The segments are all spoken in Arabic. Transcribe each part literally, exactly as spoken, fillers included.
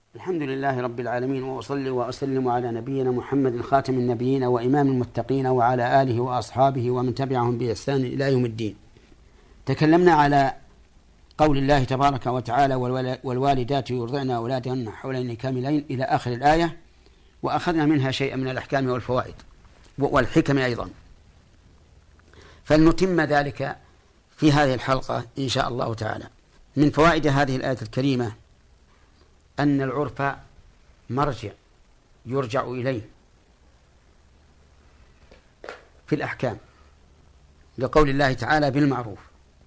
الحمد لله رب العالمين، وأصلي وأسلم على نبينا محمد خاتم النبيين وإمام المتقين وعلى آله وأصحابه ومن تبعهم بإحسان إلى يوم الدين. تكلمنا على قول الله تبارك وتعالى: والوالدات يرضعن أولادهن حولين كاملين إلى آخر الآية، وأخذنا منها شيئا من الأحكام والفوائد والحكم أيضا، فلنتم ذلك في هذه الحلقة إن شاء الله تعالى. من فوائد هذه الآية الكريمة أن العرف مرجع يرجع إليه في الأحكام، لقول الله تعالى: بالمعروف.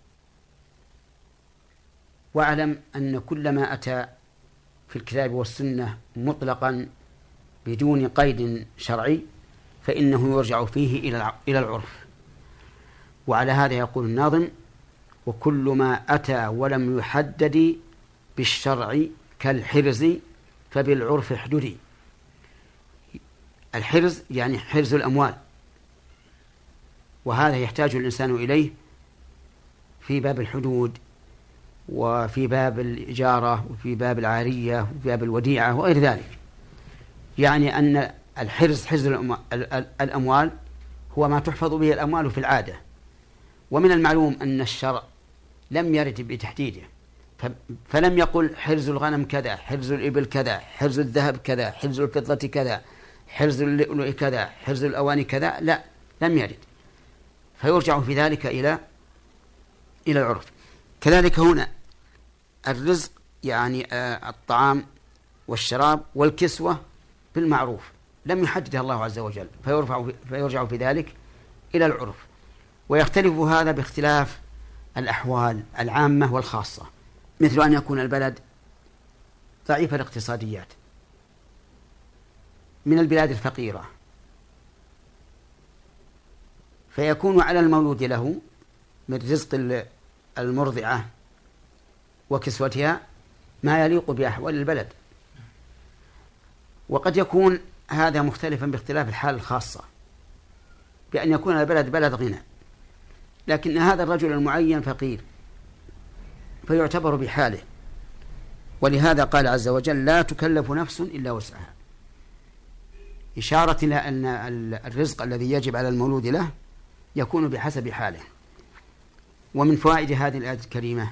واعلم أن كل ما أتى في الكتاب والسنة مطلقا بدون قيد شرعي فإنه يرجع فيه إلى العرف. وعلى هذا يقول الناظم: وكل ما أتى ولم يحدد بالشرع كالحرز فبالعرف احددي. الحرز يعني حرز الأموال، وهذا يحتاج الإنسان إليه في باب الحدود وفي باب الإجارة وفي باب العارية وفي باب الوديعة وغير ذلك. يعني أن الحرز حرز الأموال هو ما تحفظ به الأموال في العادة، ومن المعلوم أن الشرع لم يرد بتحديده، فلم يقل حرز الغنم كذا، حرز الإبل كذا، حرز الذهب كذا، حرز الفضة كذا، حرز اللؤلؤ كذا، حرز الأواني كذا، لا، لم يرد، فيرجع في ذلك إلى إلى العرف. كذلك هنا الرزق يعني الطعام والشراب والكسوة بالمعروف لم يحددها الله عز وجل، فيرفع فيرجع في ذلك إلى العرف. ويختلف هذا باختلاف الأحوال العامة والخاصة، مثل أن يكون البلد ضعيف الاقتصاديات من البلاد الفقيرة، فيكون على المولود له من رزق المرضعة وكسوتها ما يليق بأحوال البلد. وقد يكون هذا مختلفا باختلاف الحال الخاصة، بأن يكون البلد بلد غنى لكن هذا الرجل المعين فقير فيعتبر بحاله. ولهذا قال عز وجل: لا تكلف نفس إلا وسعها، إشارة إلى أن الرزق الذي يجب على المولود له يكون بحسب حاله. ومن فوائد هذه الآية الكريمة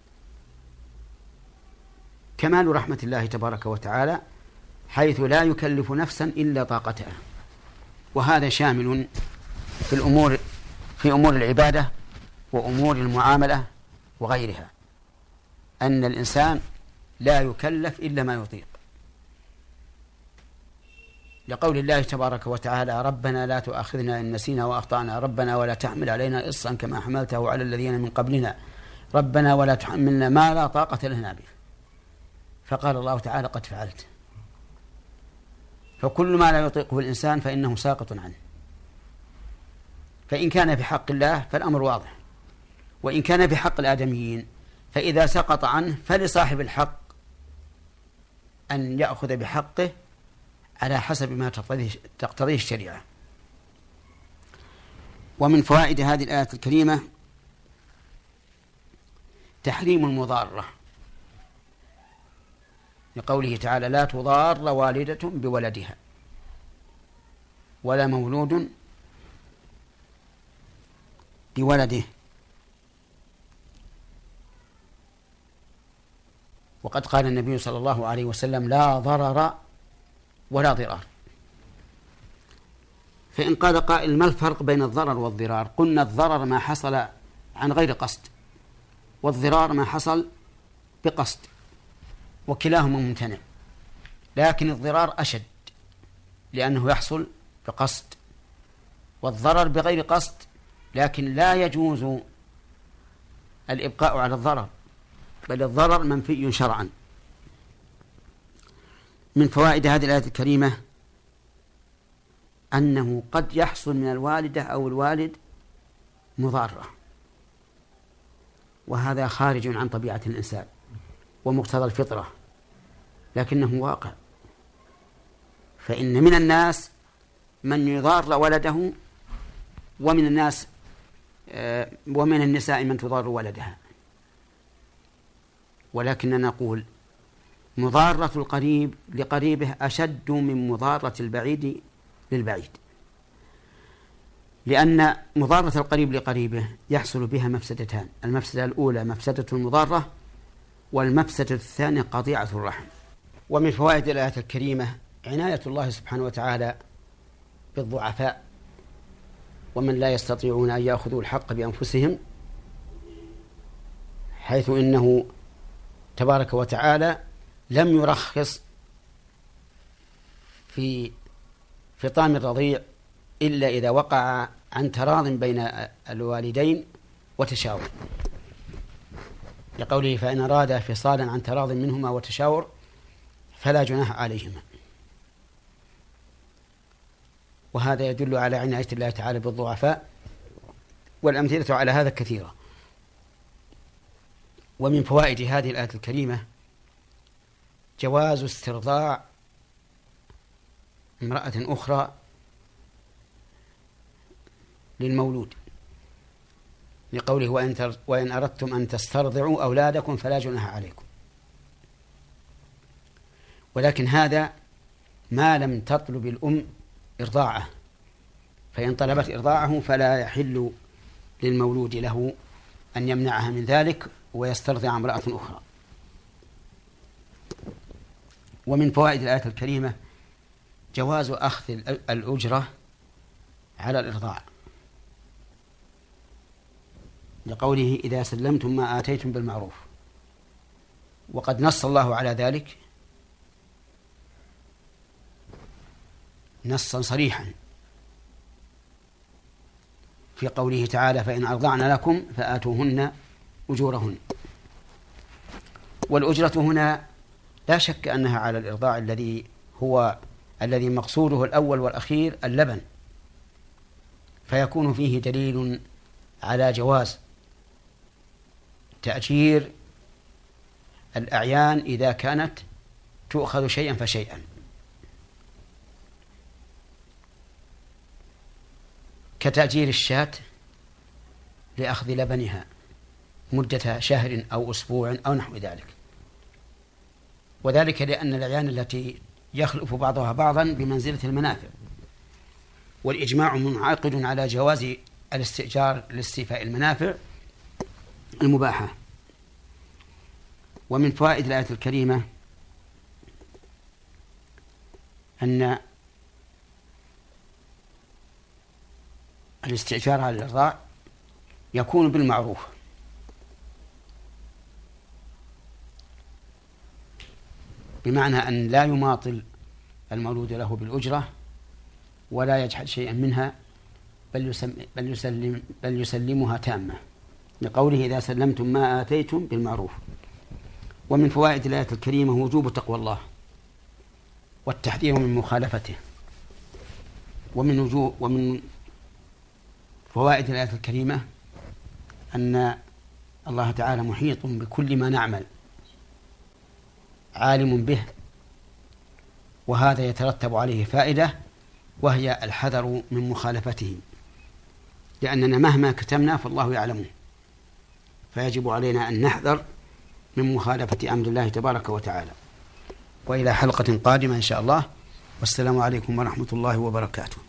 كمال رحمة الله تبارك وتعالى، حيث لا يكلف نفسا إلا طاقتها، وهذا شامل في الأمور في أمور العبادة وأمور المعاملة وغيرها، أن الإنسان لا يكلف إلا ما يطيق، لقول الله تبارك وتعالى: ربنا لا تؤاخذنا إن نسينا وأخطأنا، ربنا ولا تحمل علينا إصرا كما حملته على الذين من قبلنا، ربنا ولا تحملنا ما لا طاقة لنا به. فقال الله تعالى: قد فعلت. فكل ما لا يطيقه الإنسان فإنه ساقط عنه، فإن كان في حق الله فالأمر واضح، وإن كان في حق الآدميين فإذا سقط عنه فلصاحب الحق أن يأخذ بحقه على حسب ما تقتضيه الشريعة. ومن فوائد هذه الآية الكريمة تحريم المضارة، لقوله تعالى: لا تضار والدة بولدها ولا مولود بولده. وقد قال النبي صلى الله عليه وسلم: لا ضرر ولا ضرار. فإن قال قائل: ما الفرق بين الضرر والضرار؟ قلنا: الضرر ما حصل عن غير قصد، والضرار ما حصل بقصد، وكلاهما ممتنع، لكن الضرار أشد لأنه يحصل بقصد، والضرر بغير قصد لكن لا يجوز الإبقاء على الضرر، بل الضرر منفي شرعا. من فوائد هذه الآية الكريمة أنه قد يحصل من الوالدة أو الوالد مضارة، وهذا خارج عن طبيعة الإنسان ومقتضى الفطرة، لكنه واقع. فإن من الناس من يضار ولده، ومن الناس ومن النساء من تضار ولدها، ولكننا نقول مضارة القريب لقريبه أشد من مضارة البعيد للبعيد، لأن مضارة القريب لقريبه يحصل بها مفسدتان: المفسدة الأولى مفسدة المضارة، والمفسدة الثانية قطيعة الرحم. ومن فوائد الآية الكريمة عناية الله سبحانه وتعالى بالضعفاء ومن لا يستطيعون أن يأخذوا الحق بأنفسهم، حيث إنه تبارك وتعالى لم يرخص في فطام الرضيع إلا إذا وقع عن تراض بين الوالدين وتشاور، لقوله: فإن أرادا فصالا عن تراض منهما وتشاور فلا جناح عليهما. وهذا يدل على عناية الله تعالى بالضعفاء، والأمثلة على هذا كثيرة. ومن فوائد هذه الآية الكريمة جواز استرضاع امرأة أخرى للمولود، لقوله: وإن أردتم أن تسترضعوا أولادكم فلا جناح عليكم. ولكن هذا ما لم تطلب الأم إرضاعه، فإن طلبت إرضاعه فلا يحل للمولود له أن يمنعها من ذلك ويسترضع امرأة أخرى. ومن فوائد الآية الكريمة جواز أخذ الأجرة على الإرضاع، لقوله: إذا سلمتم ما آتيتم بالمعروف. وقد نص الله على ذلك نصا صريحا في قوله تعالى: فإن أرضعن لكم فآتوهن أجورهن. والأجرة هنا لا شك أنها على الإرضاع الذي هو الذي مقصوده الأول والأخير اللبن، فيكون فيه دليل على جواز تأجير الأعيان إذا كانت تؤخذ شيئا فشيئا. كتأجير الشاة لأخذ لبنها مدة شهر أو أسبوع أو نحو ذلك، وذلك لأن الأعيان التي يخلف بعضها بعضا بمنزلة المنافع، والإجماع منعقد على جواز الاستئجار لاستيفاء المنافع المباحة. ومن فوائد الآية الكريمة أن الاستئجار على الإرضاع يكون بالمعروف، بمعنى أن لا يماطل المولود له بالأجرة ولا يجحد شيئا منها، بل, يسلم بل, يسلم بل يسلمها تامة، لقوله: إذا سلمتم ما آتيتم بالمعروف. ومن فوائد الآية الكريمة وجوب تقوى الله والتحذير من مخالفته. ومن وجوب ومن فوائد الآية الكريمة أن الله تعالى محيط بكل ما نعمل، عالم به، وهذا يترتب عليه فائدة، وهي الحذر من مخالفته، لأننا مهما كتمنا فالله يعلمه، فيجب علينا أن نحذر من مخالفة أمر الله تبارك وتعالى. وإلى حلقة قادمة إن شاء الله، والسلام عليكم ورحمة الله وبركاته.